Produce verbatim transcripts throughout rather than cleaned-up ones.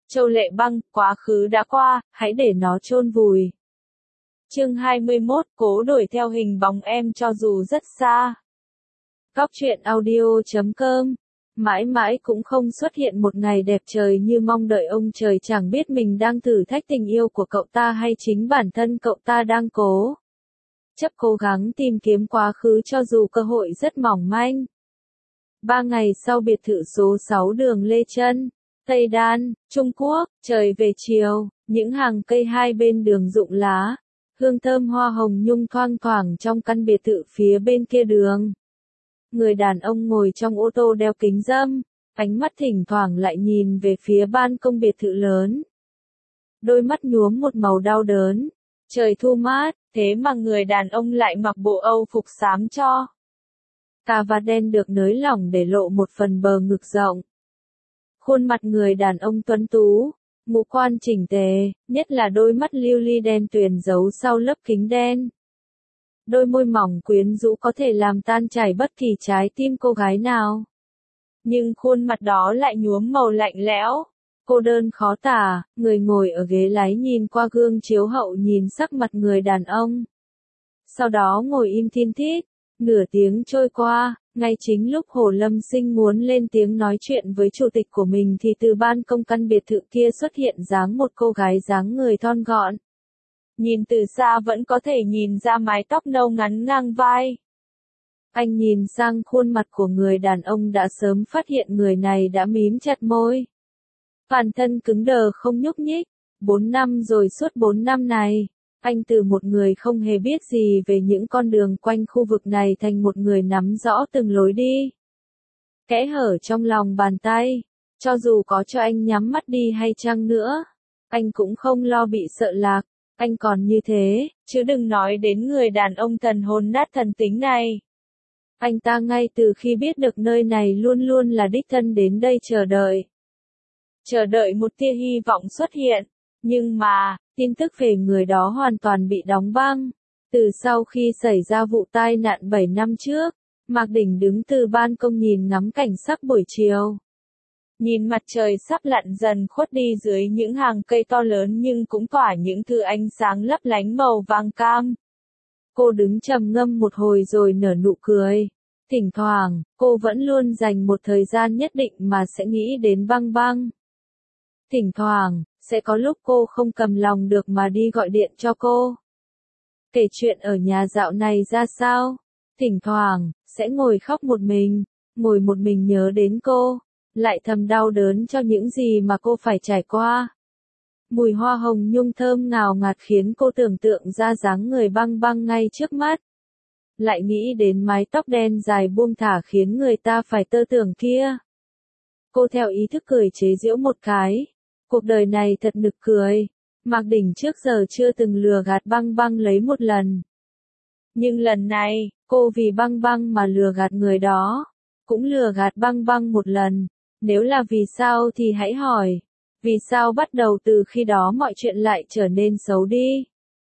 Châu Lệ Băng, quá khứ đã qua, hãy để nó chôn vùi. Chương hai mươi mốt, cố đuổi theo hình bóng em cho dù rất xa. Góc truyện audio chấm com. Mãi mãi cũng không xuất hiện một ngày đẹp trời như mong đợi, ông trời chẳng biết mình đang thử thách tình yêu của cậu ta hay chính bản thân cậu ta đang cố chấp cố gắng tìm kiếm quá khứ cho dù cơ hội rất mỏng manh. Ba ngày sau biệt thự số sáu đường Lê Trân, Tây Đan, Trung Quốc, trời về chiều, những hàng cây hai bên đường rụng lá, hương thơm hoa hồng nhung thoang thoảng trong căn biệt thự phía bên kia đường. Người đàn ông ngồi trong ô tô đeo kính râm, ánh mắt thỉnh thoảng lại nhìn về phía ban công biệt thự lớn. Đôi mắt nhuốm một màu đau đớn. Trời thu mát, thế mà người đàn ông lại mặc bộ Âu phục xám cho. Cà vạt đen được nới lỏng để lộ một phần bờ ngực rộng. Khuôn mặt người đàn ông tuấn tú, ngũ quan chỉnh tề, nhất là đôi mắt lưu ly đen tuyền giấu sau lớp kính đen. Đôi môi mỏng quyến rũ có thể làm tan chảy bất kỳ trái tim cô gái nào. Nhưng khuôn mặt đó lại nhuốm màu lạnh lẽo, cô đơn khó tả. Người ngồi ở ghế lái nhìn qua gương chiếu hậu nhìn sắc mặt người đàn ông. Sau đó ngồi im thiên thít. Nửa tiếng trôi qua, ngay chính lúc Hồ Lâm Sinh muốn lên tiếng nói chuyện với chủ tịch của mình thì từ ban công căn biệt thự kia xuất hiện dáng một cô gái dáng người thon gọn. Nhìn từ xa vẫn có thể nhìn ra mái tóc nâu ngắn ngang vai. Anh nhìn sang khuôn mặt của người đàn ông đã sớm phát hiện người này đã mím chặt môi. Toàn thân cứng đờ không nhúc nhích. Bốn năm rồi, suốt bốn năm này, anh từ một người không hề biết gì về những con đường quanh khu vực này thành một người nắm rõ từng lối đi. Kẽ hở trong lòng bàn tay, cho dù có cho anh nhắm mắt đi hay chăng nữa, anh cũng không lo bị sợ lạc. Anh còn như thế, chứ đừng nói đến người đàn ông thần hồn nát thần tính này. Anh ta ngay từ khi biết được nơi này luôn luôn là đích thân đến đây chờ đợi. Chờ đợi một tia hy vọng xuất hiện. Nhưng mà, tin tức về người đó hoàn toàn bị đóng băng. Từ sau khi xảy ra vụ tai nạn bảy năm trước, Mạc Đỉnh đứng từ ban công nhìn ngắm cảnh sắc buổi chiều. Nhìn mặt trời sắp lặn dần khuất đi dưới những hàng cây to lớn nhưng cũng tỏa những thứ ánh sáng lấp lánh màu vàng cam. Cô đứng trầm ngâm một hồi rồi nở nụ cười. Thỉnh thoảng, cô vẫn luôn dành một thời gian nhất định mà sẽ nghĩ đến Băng Băng. Thỉnh thoảng, sẽ có lúc cô không cầm lòng được mà đi gọi điện cho cô. Kể chuyện ở nhà dạo này ra sao. Thỉnh thoảng, sẽ ngồi khóc một mình, ngồi một mình nhớ đến cô, lại thầm đau đớn cho những gì mà cô phải trải qua. Mùi hoa hồng nhung thơm ngào ngạt khiến cô tưởng tượng ra dáng người Băng Băng ngay trước mắt. Lại nghĩ đến mái tóc đen dài buông thả khiến người ta phải tơ tưởng kia. Cô theo ý thức cười chế giễu một cái. Cuộc đời này thật nực cười. Mạc Đỉnh trước giờ chưa từng lừa gạt Băng Băng lấy một lần. Nhưng lần này, cô vì Băng Băng mà lừa gạt người đó. Cũng lừa gạt Băng Băng một lần. Nếu là vì sao thì hãy hỏi. Vì sao bắt đầu từ khi đó mọi chuyện lại trở nên xấu đi?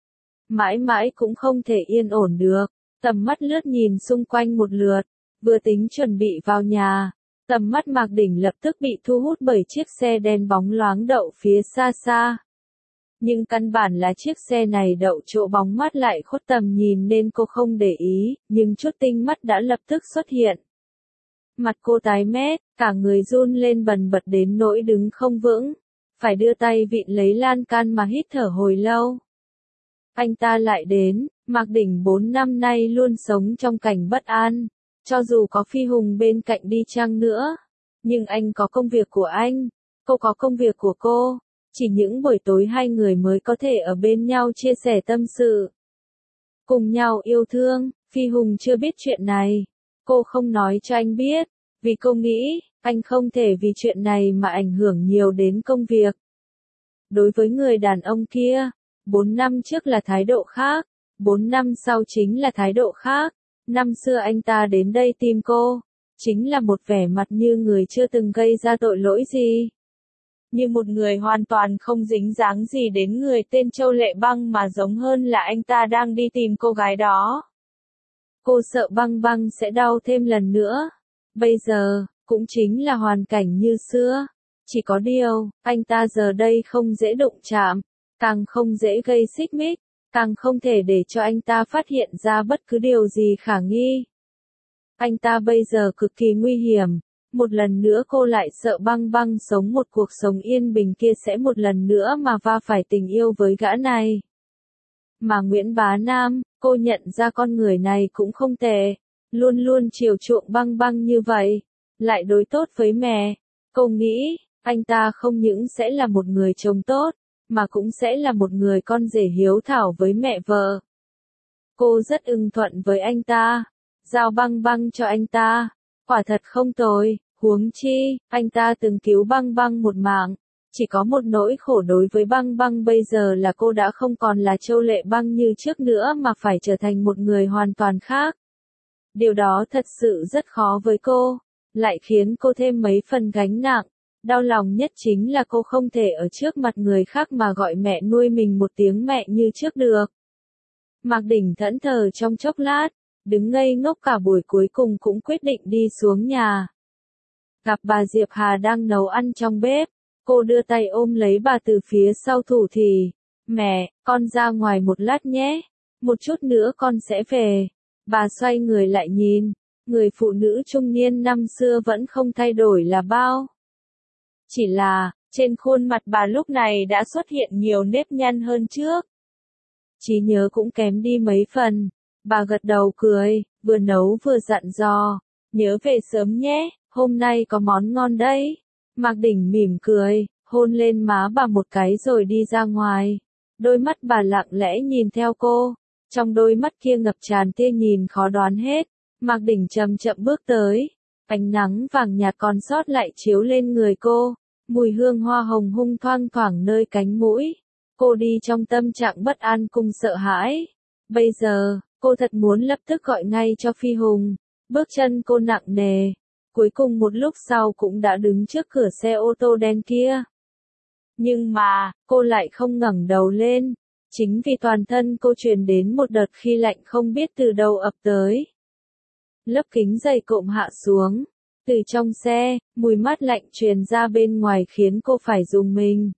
Mãi mãi cũng không thể yên ổn được. Tầm mắt lướt nhìn xung quanh một lượt. Vừa tính chuẩn bị vào nhà. Tầm mắt Mạc Đỉnh lập tức bị thu hút bởi chiếc xe đen bóng loáng đậu phía xa xa. Nhưng căn bản là chiếc xe này đậu chỗ bóng mát lại khuất tầm nhìn nên cô không để ý, nhưng chút tinh mắt đã lập tức xuất hiện. Mặt cô tái mét, cả người run lên bần bật đến nỗi đứng không vững, phải đưa tay vịn lấy lan can mà hít thở hồi lâu. Anh ta lại đến. Mạc Đỉnh bốn năm nay luôn sống trong cảnh bất an. Cho dù có Phi Hùng bên cạnh đi chăng nữa, nhưng anh có công việc của anh, cô có công việc của cô, chỉ những buổi tối hai người mới có thể ở bên nhau chia sẻ tâm sự, cùng nhau yêu thương. Phi Hùng chưa biết chuyện này, cô không nói cho anh biết, vì cô nghĩ, anh không thể vì chuyện này mà ảnh hưởng nhiều đến công việc. Đối với người đàn ông kia, bốn năm trước là thái độ khác, bốn năm sau chính là thái độ khác. Năm xưa anh ta đến đây tìm cô, chính là một vẻ mặt như người chưa từng gây ra tội lỗi gì. Như một người hoàn toàn không dính dáng gì đến người tên Châu Lệ Băng mà giống hơn là anh ta đang đi tìm cô gái đó. Cô sợ Băng Băng sẽ đau thêm lần nữa. Bây giờ, cũng chính là hoàn cảnh như xưa. Chỉ có điều, anh ta giờ đây không dễ đụng chạm, càng không dễ gây xích mích, càng không thể để cho anh ta phát hiện ra bất cứ điều gì khả nghi. Anh ta bây giờ cực kỳ nguy hiểm. Một lần nữa cô lại sợ Băng Băng sống một cuộc sống yên bình kia sẽ một lần nữa mà va phải tình yêu với gã này. Mà Nguyễn Bá Nam, cô nhận ra con người này cũng không tệ, luôn luôn chiều chuộng Băng Băng như vậy, lại đối tốt với mẹ. Cô nghĩ, anh ta không những sẽ là một người chồng tốt, mà cũng sẽ là một người con rể hiếu thảo với mẹ vợ. Cô rất ưng thuận với anh ta, giao Băng Băng cho anh ta, quả thật không tồi, huống chi, anh ta từng cứu Băng Băng một mạng. Chỉ có một nỗi khổ đối với Băng Băng bây giờ là cô đã không còn là Châu Lệ Băng như trước nữa mà phải trở thành một người hoàn toàn khác. Điều đó thật sự rất khó với cô, lại khiến cô thêm mấy phần gánh nặng. Đau lòng nhất chính là cô không thể ở trước mặt người khác mà gọi mẹ nuôi mình một tiếng mẹ như trước được. Mạc Đỉnh thẫn thờ trong chốc lát, đứng ngây ngốc cả buổi cuối cùng cũng quyết định đi xuống nhà. Gặp bà Diệp Hà đang nấu ăn trong bếp, cô đưa tay ôm lấy bà từ phía sau thủ thì, mẹ, con ra ngoài một lát nhé, một chút nữa con sẽ về. Bà xoay người lại nhìn, người phụ nữ trung niên năm xưa vẫn không thay đổi là bao. Chỉ là, trên khuôn mặt bà lúc này đã xuất hiện nhiều nếp nhăn hơn trước. Trí nhớ cũng kém đi mấy phần. Bà gật đầu cười, vừa nấu vừa dặn dò, nhớ về sớm nhé, hôm nay có món ngon đấy. Mạc Đỉnh mỉm cười, hôn lên má bà một cái rồi đi ra ngoài. Đôi mắt bà lặng lẽ nhìn theo cô, trong đôi mắt kia ngập tràn tia nhìn khó đoán hết. Mạc Đỉnh chậm chậm bước tới, ánh nắng vàng nhạt còn sót lại chiếu lên người cô, mùi hương hoa hồng hung thoang thoảng nơi cánh mũi. Cô đi trong tâm trạng bất an cùng sợ hãi. Bây giờ, cô thật muốn lập tức gọi ngay cho Phi Hùng. Bước chân cô nặng nề, cuối cùng một lúc sau cũng đã đứng trước cửa xe ô tô đen kia. Nhưng mà, cô lại không ngẩng đầu lên, chính vì toàn thân cô truyền đến một đợt khí lạnh không biết từ đâu ập tới. Lớp kính dày cộm hạ xuống, từ trong xe, mùi mát lạnh truyền ra bên ngoài khiến cô phải rùng mình.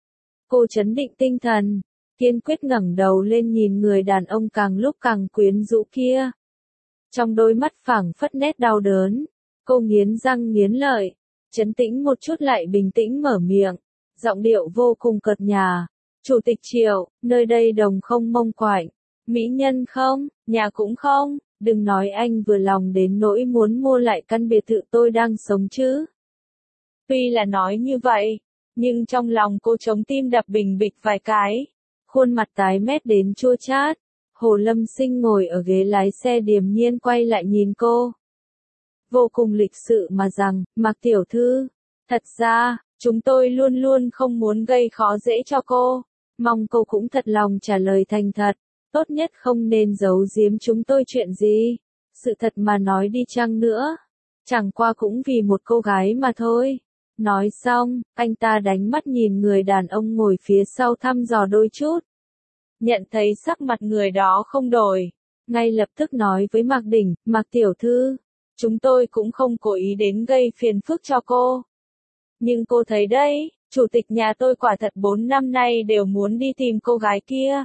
Cô trấn định tinh thần, kiên quyết ngẩng đầu lên nhìn người đàn ông càng lúc càng quyến rũ kia. Trong đôi mắt phảng phất nét đau đớn, cô nghiến răng nghiến lợi, trấn tĩnh một chút lại bình tĩnh mở miệng, giọng điệu vô cùng cợt nhả. Chủ tịch Triệu, nơi đây đồng không mông quạnh, mỹ nhân không, nhà cũng không, đừng nói anh vừa lòng đến nỗi muốn mua lại căn biệt thự tôi đang sống chứ. Tuy là nói như vậy, nhưng trong lòng cô chống tim đập bình bịch vài cái, khuôn mặt tái mét đến chua chát. Hồ Lâm Sinh ngồi ở ghế lái xe điềm nhiên quay lại nhìn cô. Vô cùng lịch sự mà rằng, Mạc tiểu thư, thật ra, chúng tôi luôn luôn không muốn gây khó dễ cho cô, mong cô cũng thật lòng trả lời thành thật, tốt nhất không nên giấu giếm chúng tôi chuyện gì, sự thật mà nói đi chăng nữa, chẳng qua cũng vì một cô gái mà thôi. Nói xong, anh ta đánh mắt nhìn người đàn ông ngồi phía sau thăm dò đôi chút. Nhận thấy sắc mặt người đó không đổi, ngay lập tức nói với Mạc Đỉnh, Mạc tiểu thư, chúng tôi cũng không cố ý đến gây phiền phức cho cô. Nhưng cô thấy đấy, chủ tịch nhà tôi quả thật bốn năm nay đều muốn đi tìm cô gái kia.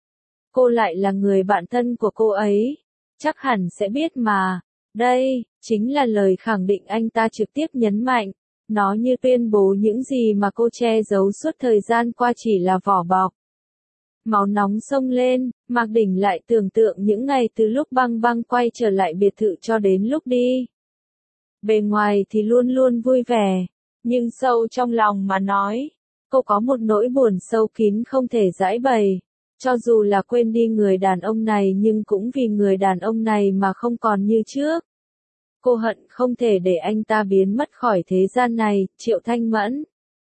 Cô lại là người bạn thân của cô ấy, chắc hẳn sẽ biết mà. Đây, chính là lời khẳng định anh ta trực tiếp nhấn mạnh. Nó như tuyên bố những gì mà cô che giấu suốt thời gian qua chỉ là vỏ bọc. Máu nóng sông lên, Mạc Đỉnh lại tưởng tượng những ngày từ lúc Băng Băng quay trở lại biệt thự cho đến lúc đi. Bề ngoài thì luôn luôn vui vẻ, nhưng sâu trong lòng mà nói, cô có một nỗi buồn sâu kín không thể giãi bày. Cho dù là quên đi người đàn ông này nhưng cũng vì người đàn ông này mà không còn như trước. Cô hận không thể để anh ta biến mất khỏi thế gian này, Triệu Thanh Mẫn.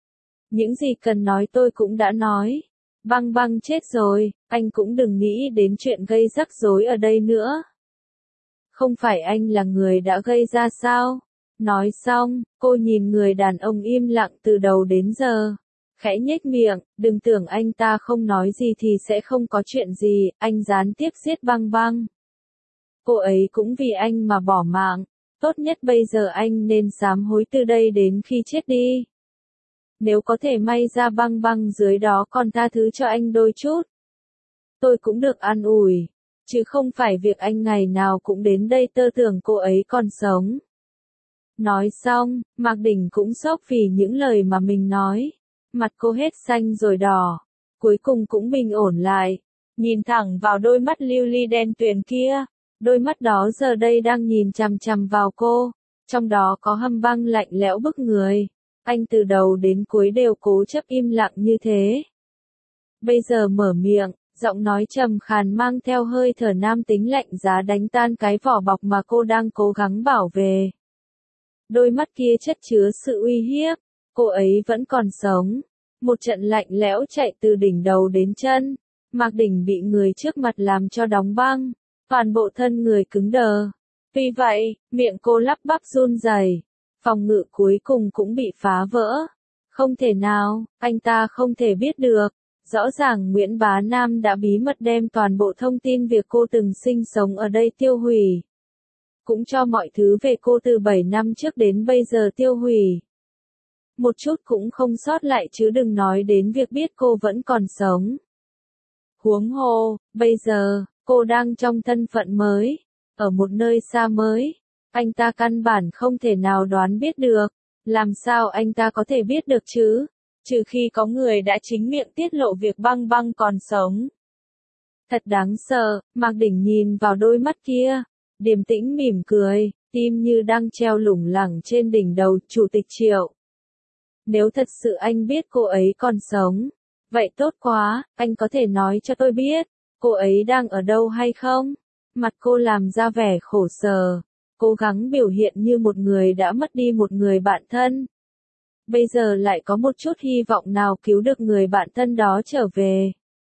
Những gì cần nói tôi cũng đã nói. Băng Băng chết rồi, anh cũng đừng nghĩ đến chuyện gây rắc rối ở đây nữa. Không phải anh là người đã gây ra sao? Nói xong, cô nhìn người đàn ông im lặng từ đầu đến giờ. Khẽ nhếch miệng, đừng tưởng anh ta không nói gì thì sẽ không có chuyện gì, anh gián tiếp giết Băng Băng. Cô ấy cũng vì anh mà bỏ mạng. Tốt nhất bây giờ anh nên sám hối từ đây đến khi chết đi. Nếu có thể may ra băng băng dưới đó còn tha thứ cho anh đôi chút. Tôi cũng được an ủi. Chứ không phải việc anh ngày nào cũng đến đây tơ tưởng cô ấy còn sống. Nói xong, Mạc Đỉnh cũng sốc vì những lời mà mình nói. Mặt cô hết xanh rồi đỏ. Cuối cùng cũng bình ổn lại. Nhìn thẳng vào đôi mắt lưu ly đen tuyền kia. Đôi mắt đó giờ đây đang nhìn chằm chằm vào cô. Trong đó có hầm băng lạnh lẽo bức người. Anh từ đầu đến cuối đều cố chấp im lặng như thế. Bây giờ mở miệng, giọng nói trầm khàn mang theo hơi thở nam tính lạnh giá đánh tan cái vỏ bọc mà cô đang cố gắng bảo vệ. Đôi mắt kia chất chứa sự uy hiếp, cô ấy vẫn còn sống. Một trận lạnh lẽo chạy từ đỉnh đầu đến chân. Mạc Đỉnh bị người trước mặt làm cho đóng băng, toàn bộ thân người cứng đờ. Tuy vậy, miệng cô lắp bắp run rẩy. Phòng ngự cuối cùng cũng bị phá vỡ. Không thể nào, anh ta không thể biết được. Rõ ràng Nguyễn Bá Nam đã bí mật đem toàn bộ thông tin việc cô từng sinh sống ở đây tiêu hủy. Cũng cho mọi thứ về cô từ bảy năm trước đến bây giờ tiêu hủy. Một chút cũng không sót lại chứ đừng nói đến việc biết cô vẫn còn sống. Huống hồ, bây giờ, cô đang trong thân phận mới, ở một nơi xa mới. Anh ta căn bản không thể nào đoán biết được. Làm sao anh ta có thể biết được chứ? Trừ khi có người đã chính miệng tiết lộ việc băng băng còn sống. Thật đáng sợ, Mạc Đỉnh nhìn vào đôi mắt kia. Điềm tĩnh mỉm cười, tim như đang treo lủng lẳng trên đỉnh đầu Chủ tịch Triệu. Nếu thật sự anh biết cô ấy còn sống, vậy tốt quá, anh có thể nói cho tôi biết, cô ấy đang ở đâu hay không? Mặt cô làm ra vẻ khổ sở, cố gắng biểu hiện như một người đã mất đi một người bạn thân. Bây giờ lại có một chút hy vọng nào cứu được người bạn thân đó trở về.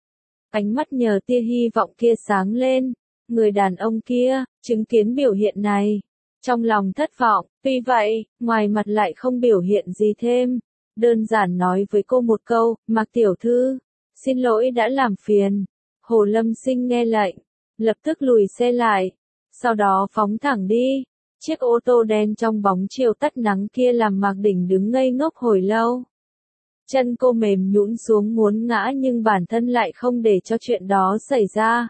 Ánh mắt nhờ tia hy vọng kia sáng lên, người đàn ông kia, chứng kiến biểu hiện này. Trong lòng thất vọng, tuy vậy, ngoài mặt lại không biểu hiện gì thêm. Đơn giản nói với cô một câu, Mạc tiểu thư, xin lỗi đã làm phiền. Hồ Lâm Sinh nghe lệnh, lập tức lùi xe lại, sau đó phóng thẳng đi. Chiếc ô tô đen trong bóng chiều tắt nắng kia làm Mạc Đỉnh đứng ngây ngốc hồi lâu. Chân cô mềm nhũn xuống muốn ngã nhưng bản thân lại không để cho chuyện đó xảy ra.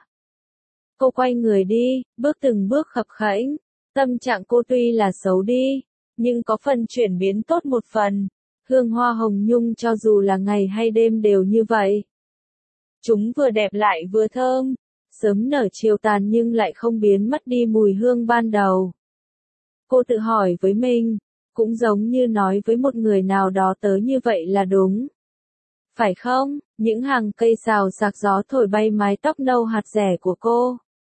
Cô quay người đi, bước từng bước khập khẽnh. Tâm trạng cô tuy là xấu đi, nhưng có phần chuyển biến tốt một phần. Hương hoa hồng nhung cho dù là ngày hay đêm đều như vậy. Chúng vừa đẹp lại vừa thơm, sớm nở chiều tàn nhưng lại không biến mất đi mùi hương ban đầu. Cô tự hỏi với mình, cũng giống như nói với một người nào đó tớ như vậy là đúng. Phải không? Những hàng cây xào xạc gió thổi bay mái tóc nâu hạt rẻ của cô.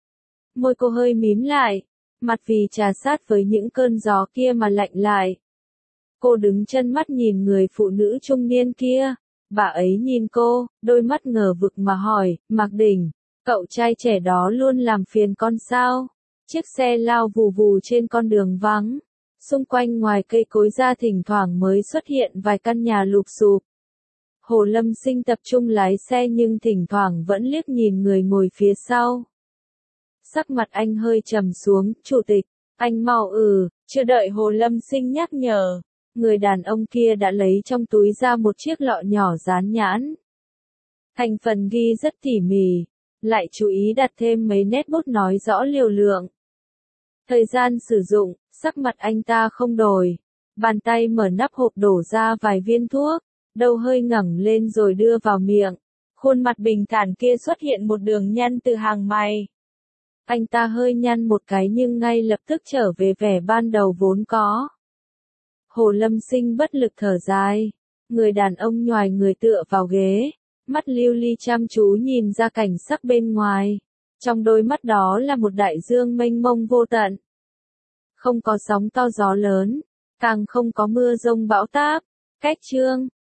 Môi cô hơi mím lại, mặt vì trà sát với những cơn gió kia mà lạnh lại. Cô đứng chân mắt nhìn người phụ nữ trung niên kia. Bà ấy nhìn cô, đôi mắt ngờ vực mà hỏi, Mạc Đỉnh, cậu trai trẻ đó luôn làm phiền con sao? Chiếc xe lao vù vù trên con đường vắng. Xung quanh ngoài cây cối ra thỉnh thoảng mới xuất hiện vài căn nhà lụp xụp. Hồ Lâm Sinh tập trung lái xe nhưng thỉnh thoảng vẫn liếc nhìn người ngồi phía sau. Sắc mặt anh hơi trầm xuống, chủ tịch, anh mau ừ, chưa đợi Hồ Lâm Sinh nhắc nhở. Người đàn ông kia đã lấy trong túi ra một chiếc lọ nhỏ dán nhãn. Thành phần ghi rất tỉ mỉ, lại chú ý đặt thêm mấy nét bút nói rõ liều lượng. Thời gian sử dụng, sắc mặt anh ta không đổi. Bàn tay mở nắp hộp đổ ra vài viên thuốc, đầu hơi ngẩng lên rồi đưa vào miệng. Khuôn mặt bình thản kia xuất hiện một đường nhăn từ hàng mày. Anh ta hơi nhăn một cái nhưng ngay lập tức trở về vẻ ban đầu vốn có. Hồ Lâm Sinh bất lực thở dài. Người đàn ông nhoài người tựa vào ghế. Mắt lưu ly chăm chú nhìn ra cảnh sắc bên ngoài. Trong đôi mắt đó là một đại dương mênh mông vô tận. Không có sóng to gió lớn. Càng không có mưa rông bão táp. Cách chương.